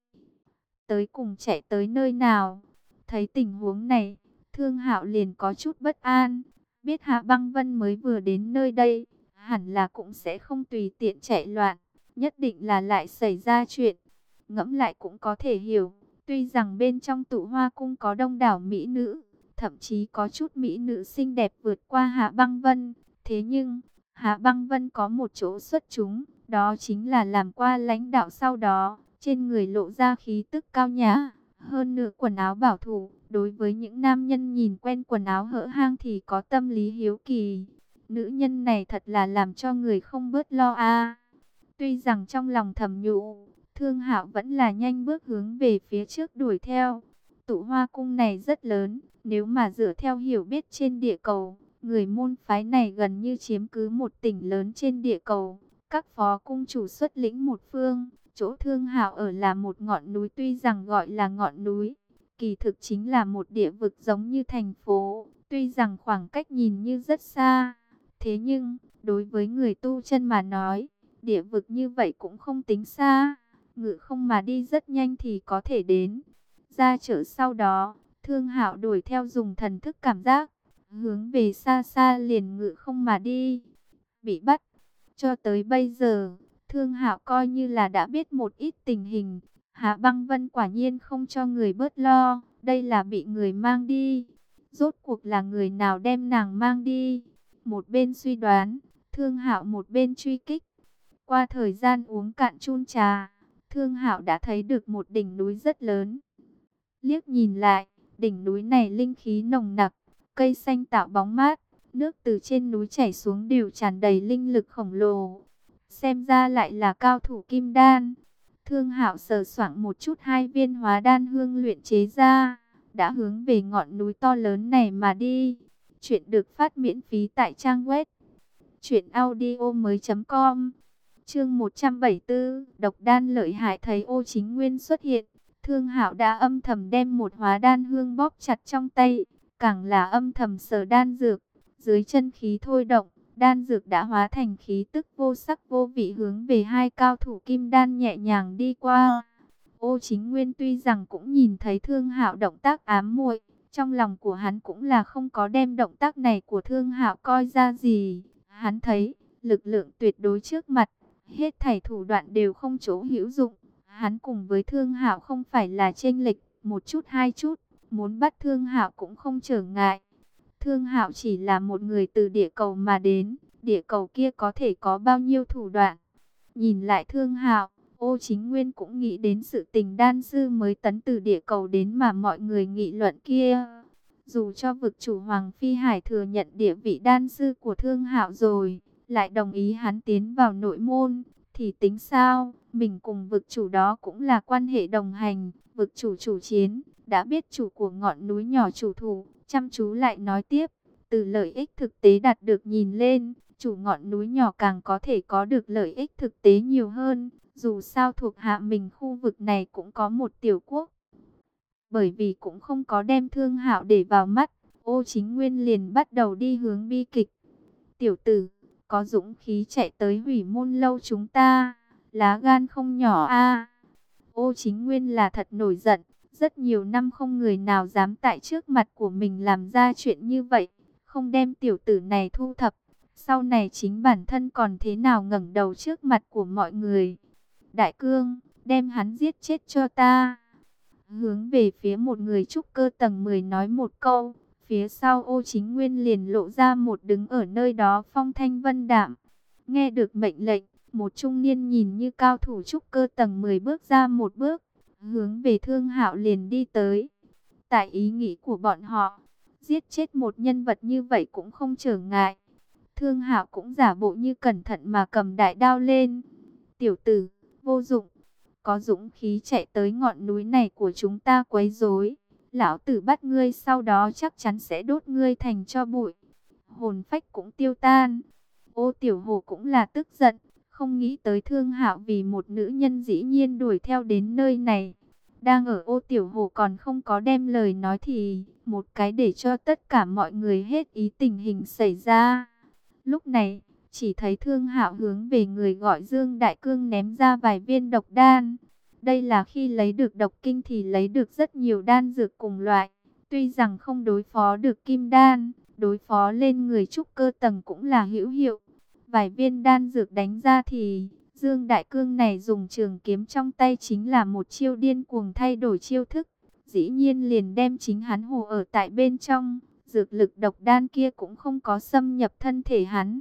Tới cùng chạy tới nơi nào? Thấy tình huống này, Thương Hạo liền có chút bất an. Biết Hạ Băng Vân mới vừa đến nơi đây, hẳn là cũng sẽ không tùy tiện chạy loạn, nhất định là lại xảy ra chuyện. Ngẫm lại cũng có thể hiểu, tuy rằng bên trong Tụ Hoa cung có đông đảo mỹ nữ, thậm chí có chút mỹ nữ xinh đẹp vượt qua Hạ Băng Vân, thế nhưng Hạ Băng Vân có một chỗ xuất chúng, đó chính là làm qua lãnh đạo sau đó, trên người lộ ra khí tức cao nhã, hơn nữa quần áo bảo thủ, đối với những nam nhân nhìn quen quần áo hở hang thì có tâm lý hiếu kỳ. Nữ nhân này thật là làm cho người không bớt lo a. Tuy rằng trong lòng thầm nhủ, Thương Hạo vẫn là nhanh bước hướng về phía trước đuổi theo. Tụ Hoa cung này rất lớn, nếu mà dựa theo hiểu biết trên địa cầu, người môn phái này gần như chiếm cứ một tỉnh lớn trên địa cầu. Các phó cung chủ xuất lĩnh một phương, chỗ Thương Hạo ở là một ngọn núi, tuy rằng gọi là ngọn núi, kỳ thực chính là một địa vực giống như thành phố. Tuy rằng khoảng cách nhìn như rất xa, thế nhưng đối với người tu chân mà nói, địa vực như vậy cũng không tính xa, ngự không mà đi rất nhanh thì có thể đến. Ra chợ sau đó, Thương Hạo đuổi theo dùng thần thức cảm giác, hướng về xa xa liền ngự không mà đi. Bị bắt, cho tới bây giờ, Thương Hạo coi như là đã biết một ít tình hình. Hạ Băng Vân quả nhiên không cho người bớt lo, đây là bị người mang đi. Rốt cuộc là người nào đem nàng mang đi? Một bên suy đoán, Thương Hạo một bên truy kích. Qua thời gian uống cạn chun trà, Thương Hạo đã thấy được một đỉnh núi rất lớn. Liếc nhìn lại, đỉnh núi này linh khí nồng nặc, cây xanh tạo bóng mát, nước từ trên núi chảy xuống đều tràn đầy linh lực khổng lồ. Xem ra lại là cao thủ kim đan. Thương Hạo sờ soạng một chút hai viên hóa đan hương luyện chế ra, đã hướng về ngọn núi to lớn này mà đi. Chuyện được phát miễn phí tại trang web truyệnaudiomoi.com. Chương 174, độc đan lợi hại. Thấy Ô Chính Nguyên xuất hiện, Thương Hạo đã âm thầm đem một hóa đan hương bóp chặt trong tay, càng là âm thầm sờ đan dược, dưới chân khí thôi động, đan dược đã hóa thành khí tức vô sắc vô vị hướng về hai cao thủ kim đan nhẹ nhàng đi qua. Ô Chính Nguyên tuy rằng cũng nhìn thấy Thương Hạo động tác ám muội, trong lòng của hắn cũng là không có đem động tác này của Thương Hạo coi ra gì. Hắn thấy, lực lượng tuyệt đối trước mặt, hết thảy thủ đoạn đều không chỗ hữu dụng. Hắn cùng với Thương Hạo không phải là chênh lệch một chút hai chút, muốn bắt Thương Hạo cũng không trở ngại. Thương Hạo chỉ là một người từ địa cầu mà đến, địa cầu kia có thể có bao nhiêu thủ đoạn. Nhìn lại Thương Hạo, Ô Chính Nguyên cũng nghĩ đến sự tình đan sư mới tấn từ địa cầu đến mà mọi người nghị luận kia. Dù cho vực chủ Hoàng Phi Hải thừa nhận địa vị đan sư của Thương Hạo rồi, lại đồng ý hắn tiến vào nội môn, thì tính sao? Mình cùng vực chủ đó cũng là quan hệ đồng hành, vực chủ chủ chiến, đã biết chủ của ngọn núi nhỏ chủ thủ, chăm chú lại nói tiếp, từ lợi ích thực tế đạt được nhìn lên, chủ ngọn núi nhỏ càng có thể có được lợi ích thực tế nhiều hơn, dù sao thuộc hạ mình khu vực này cũng có một tiểu quốc. Bởi vì cũng không có đem Thương Hạo để vào mắt, Ô Chính Nguyên liền bắt đầu đi hướng bi kịch. Tiểu tử, có dũng khí chạy tới Hủy Môn lâu chúng ta, lá gan không nhỏ a. Ô Chính Nguyên là thật nổi giận, rất nhiều năm không người nào dám tại trước mặt của mình làm ra chuyện như vậy, không đem tiểu tử này thu thập, sau này chính bản thân còn thế nào ngẩng đầu trước mặt của mọi người. Đại cương, đem hắn giết chết cho ta. Hướng về phía một người trúc cơ tầng 10 nói một câu, phía sau Ô Chính Nguyên liền lộ ra một đứng ở nơi đó phong thanh vân đạm. Nghe được mệnh lệnh, một trung niên nhìn như cao thủ trúc cơ tầng 10 bước ra một bước, hướng về Thương Hạo liền đi tới. Tại ý nghĩ của bọn họ, giết chết một nhân vật như vậy cũng không trở ngại. Thương Hạo cũng giả bộ như cẩn thận mà cầm đại đao lên. Tiểu tử, vô dụng, có dũng khí chạy tới ngọn núi này của chúng ta quấy rối, lão tử bắt ngươi sau đó chắc chắn sẽ đốt ngươi thành tro bụi, hồn phách cũng tiêu tan. Ô Tiểu Hổ cũng là tức giận, không nghĩ tới Thương Hạo vì một nữ nhân dĩ nhiên đuổi theo đến nơi này. Đang ở Ô Tiểu Hổ còn không có đem lời nói thì một cái để cho tất cả mọi người hết ý tình hình xảy ra. Lúc này, chỉ thấy Thương Hạo hướng về người gọi Dương Đại Cương ném ra vài viên độc đan. Đây là khi lấy được độc kinh thì lấy được rất nhiều đan dược cùng loại. Tuy rằng không đối phó được kim đan, đối phó lên người trúc cơ tầng cũng là hữu hiệu. Vài viên đan dược đánh ra thì Dương Đại Cương này dùng trường kiếm trong tay chính là một chiêu điên cuồng thay đổi chiêu thức. Dĩ nhiên liền đem chính hắn hồ ở tại bên trong. Dược lực độc đan kia cũng không có xâm nhập thân thể hắn.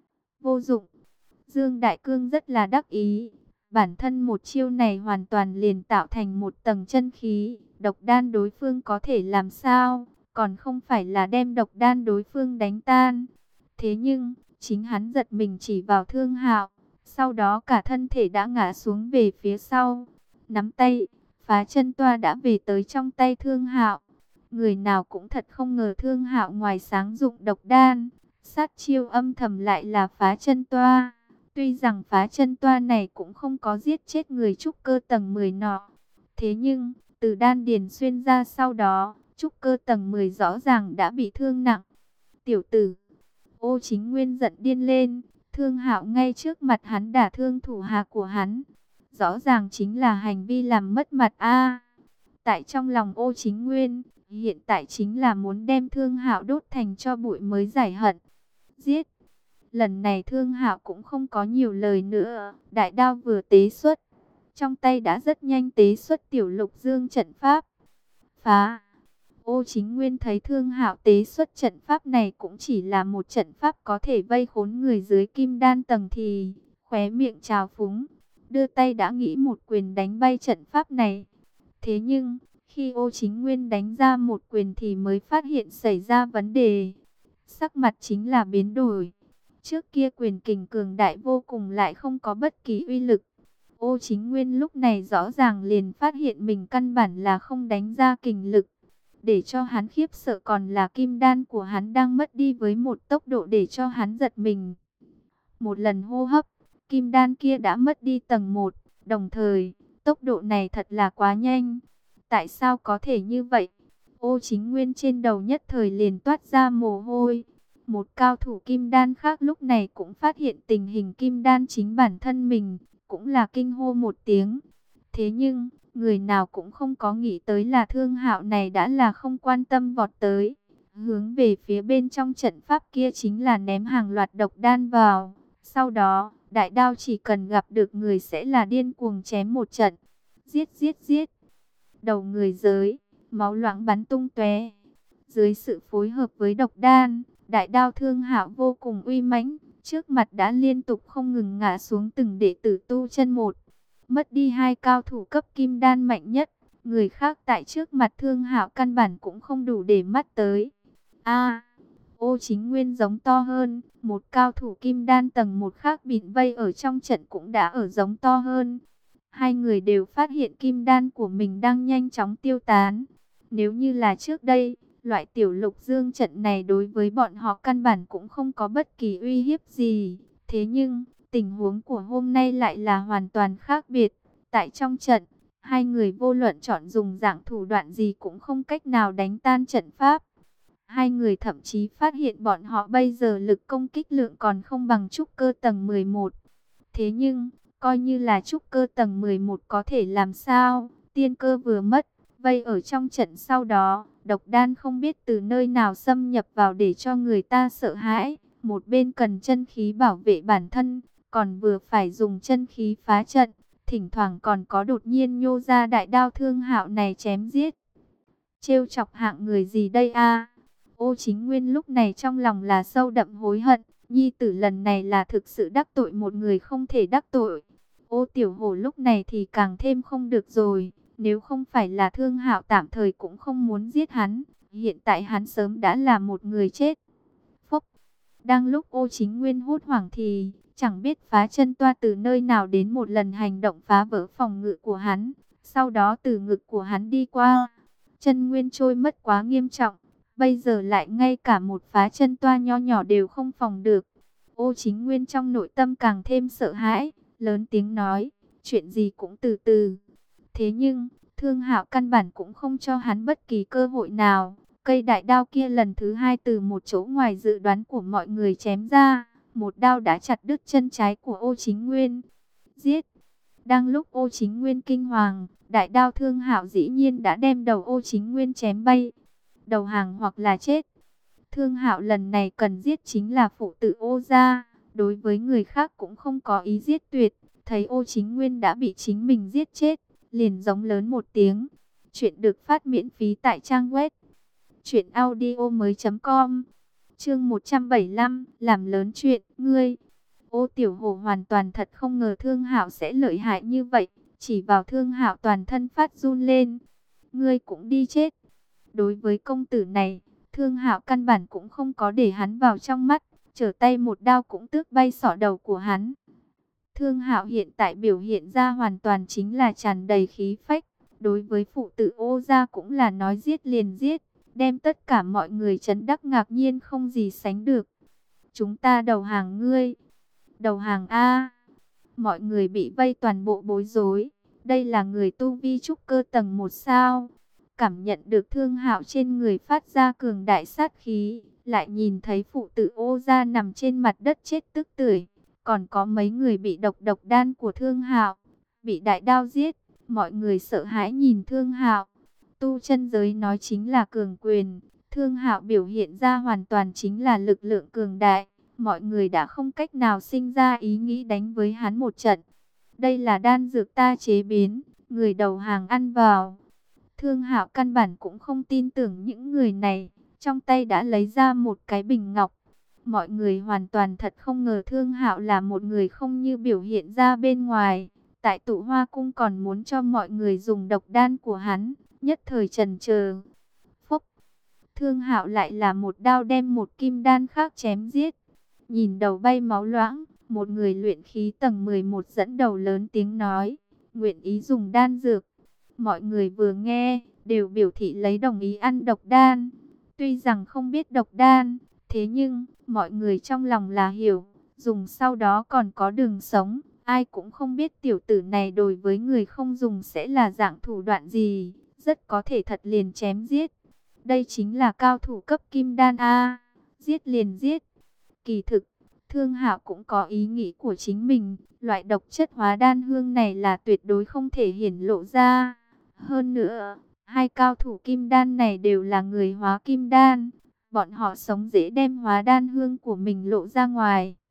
Vô dụng. Dương Đại Cương rất là đắc ý. Bản thân một chiêu này hoàn toàn liền tạo thành một tầng chân khí. Độc đan đối phương có thể làm sao? Còn không phải là đem độc đan đối phương đánh tan. Thế nhưng, chính hắn giật mình chỉ vào Thương Hạo. Sau đó cả thân thể đã ngã xuống về phía sau. Nắm tay, Phá Chân Toa đã về tới trong tay Thương Hạo. Người nào cũng thật không ngờ Thương Hạo ngoài sáng dụng độc đan, sát chiêu âm thầm lại là Phá Chân Toa. Tuy rằng Phá Chân Toa này cũng không có giết chết người trúc cơ tầng 10 nọ. Thế nhưng, từ đan điền xuyên ra sau đó, trúc cơ tầng 10 rõ ràng đã bị thương nặng. Tiểu tử, Ô Chính Nguyên giận điên lên, Thương Hạo ngay trước mặt hắn đả thương thủ hạ của hắn. Rõ ràng chính là hành vi làm mất mặt a. Tại trong lòng Ô Chính Nguyên, hiện tại chính là muốn đem Thương Hạo đốt thành cho bụi mới giải hận. Giết! Lần này Thương Hạo cũng không có nhiều lời nữa, đại đao vừa tế xuất, trong tay đã rất nhanh tế xuất Tiểu Lục Dương trận pháp. Phá! Ô Chính Nguyên thấy Thương Hạo tế xuất trận pháp này cũng chỉ là một trận pháp có thể vây khốn người dưới kim đan tầng thì khóe miệng trào phúng, đưa tay đã nghĩ một quyền đánh bay trận pháp này. Thế nhưng, khi Ô Chính Nguyên đánh ra một quyền thì mới phát hiện xảy ra vấn đề. Sắc mặt chính là biến đổi. Trước kia quyền kình cường đại vô cùng lại không có bất kỳ uy lực. Ô Chính Nguyên lúc này rõ ràng liền phát hiện mình căn bản là không đánh ra kình lực. Để cho hắn khiếp sợ còn là kim đan của hắn đang mất đi với một tốc độ để cho hắn giật mình. Một lần hô hấp, kim đan kia đã mất đi tầng 1, đồng thời, tốc độ này thật là quá nhanh. Tại sao có thể như vậy? Ô Chính Nguyên trên đầu nhất thời liền toát ra mồ hôi. Một cao thủ kim đan khác lúc này cũng phát hiện tình hình kim đan chính bản thân mình, cũng là kinh hô một tiếng. Thế nhưng, người nào cũng không có nghĩ tới là Thương Hạo này đã là không quan tâm vọt tới. Hướng về phía bên trong trận pháp kia chính là ném hàng loạt độc đan vào. Sau đó, đại đao chỉ cần gặp được người sẽ là điên cuồng chém một trận. Giết giết giết. Đầu người giới, máu loãng bắn tung tóe. Dưới sự phối hợp với độc đan, đại đao Thương Hạo vô cùng uy mãnh, trước mặt đã liên tục không ngừng ngã xuống từng đệ tử tu chân một. Mất đi hai cao thủ cấp kim đan mạnh nhất, người khác tại trước mặt Thương Hạo căn bản cũng không đủ để mắt tới. Ô Chính Nguyên giống to hơn, một cao thủ kim đan tầng 1 khác bị vây ở trong trận cũng đã ở giống to hơn. Hai người đều phát hiện kim đan của mình đang nhanh chóng tiêu tán. Nếu như là trước đây, loại Tiểu Lục Dương trận này đối với bọn họ căn bản cũng không có bất kỳ uy hiếp gì. Thế nhưng, tình huống của hôm nay lại là hoàn toàn khác biệt. Tại trong trận, hai người vô luận chọn dùng dạng thủ đoạn gì cũng không cách nào đánh tan trận pháp. Hai người thậm chí phát hiện bọn họ bây giờ lực công kích lượng còn không bằng trúc cơ tầng 11. Thế nhưng, coi như là trúc cơ tầng 11 có thể làm sao, tiên cơ vừa mất, vây ở trong trận sau đó, độc đan không biết từ nơi nào xâm nhập vào để cho người ta sợ hãi. Một bên cần chân khí bảo vệ bản thân, còn vừa phải dùng chân khí phá trận, thỉnh thoảng còn có đột nhiên nhô ra đại đao Thương Hạo này chém giết. Trêu chọc hạng người gì đây a? Ô Chính Nguyên lúc này trong lòng là sâu đậm hối hận, nhi tử lần này là thực sự đắc tội một người không thể đắc tội. Ô Tiểu Hổ lúc này thì càng thêm không được rồi, nếu không phải là Thương Hạo tạm thời cũng không muốn giết hắn, hiện tại hắn sớm đã là một người chết. Phốc, đang lúc Ô Chính Nguyên hốt hoảng thì chẳng biết Phá Chân Toa từ nơi nào đến một lần hành động phá vỡ phòng ngự của hắn, sau đó từ ngực của hắn đi qua. Chân nguyên trôi mất quá nghiêm trọng, bây giờ lại ngay cả một Phá Chân Toa nho nhỏ đều không phòng được. Ô Chính Nguyên trong nội tâm càng thêm sợ hãi, lớn tiếng nói, chuyện gì cũng từ từ. Thế nhưng, Thương Hạo căn bản cũng không cho hắn bất kỳ cơ hội nào. Cây đại đao kia lần thứ hai từ một chỗ ngoài dự đoán của mọi người chém ra, một đao đã chặt đứt chân trái của Ô Chính Nguyên. Giết! Đang lúc Ô Chính Nguyên kinh hoàng, đại đao Thương Hạo dĩ nhiên đã đem đầu Ô Chính Nguyên chém bay. Đầu hàng hoặc là chết. Thương Hạo lần này cần giết chính là phụ tử Ô gia, đối với người khác cũng không có ý giết tuyệt. thấy Ô Chính Nguyên đã bị chính mình giết chết, liền giống lớn một tiếng. Chuyện được phát miễn phí tại trang web truyệnaudiomoi.com. Chương 175, làm lớn chuyện, ngươi. Ô Tiểu Hổ hoàn toàn thật không ngờ Thương Hạo sẽ lợi hại như vậy, chỉ vào Thương Hạo toàn thân phát run lên. Ngươi cũng đi chết. Đối với công tử này, Thương Hạo căn bản cũng không có để hắn vào trong mắt, trở tay một đao cũng tước bay xỏ đầu của hắn. Thương Hạo hiện tại biểu hiện ra hoàn toàn chính là tràn đầy khí phách, đối với phụ tử Ô gia cũng là nói giết liền giết, đem tất cả mọi người chấn đắc ngạc nhiên không gì sánh được. Chúng ta đầu hàng ngươi. Đầu hàng a. Mọi người bị vây toàn bộ bối rối. Đây là người tu vi trúc cơ tầng 1 sao? Cảm nhận được Thương Hạo trên người phát ra cường đại sát khí, lại nhìn thấy phụ tử Ô gia nằm trên mặt đất chết tức tưởi, còn có mấy người bị độc đan của Thương Hạo bị đại đao giết, mọi người sợ hãi nhìn Thương Hạo. Tu chân giới nói chính là cường quyền, Thương Hạo biểu hiện ra hoàn toàn chính là lực lượng cường đại, mọi người đã không cách nào sinh ra ý nghĩ đánh với hắn một trận. Đây là đan dược ta chế biến, người đầu hàng ăn vào. Thương Hạo căn bản cũng không tin tưởng những người này, trong tay đã lấy ra một cái bình ngọc. Mọi người hoàn toàn thật không ngờ Thương Hạo là một người không như biểu hiện ra bên ngoài. Tại Tụ Hoa Cung còn muốn cho mọi người dùng độc đan của hắn, nhất thời chần chờ. Phốc, Thương Hạo lại là một đao đem một kim đan khác chém giết. Nhìn đầu bay máu loãng, một người luyện khí tầng 11 dẫn đầu lớn tiếng nói, nguyện ý dùng đan dược. Mọi người vừa nghe, đều biểu thị lấy đồng ý ăn độc đan. Tuy rằng không biết độc đan, thế nhưng, mọi người trong lòng là hiểu, dùng sau đó còn có đường sống. Ai cũng không biết tiểu tử này đối với người không dùng sẽ là dạng thủ đoạn gì, rất có thể thật liền chém giết. Đây chính là cao thủ cấp kim đan A, giết liền giết. Kỳ thực, Thương Hạo cũng có ý nghĩ của chính mình, loại độc chất hóa đan hương này là tuyệt đối không thể hiển lộ ra. Hơn nữa, hai cao thủ kim đan này đều là người hóa kim đan, bọn họ sống dễ đem hóa đan hương của mình lộ ra ngoài.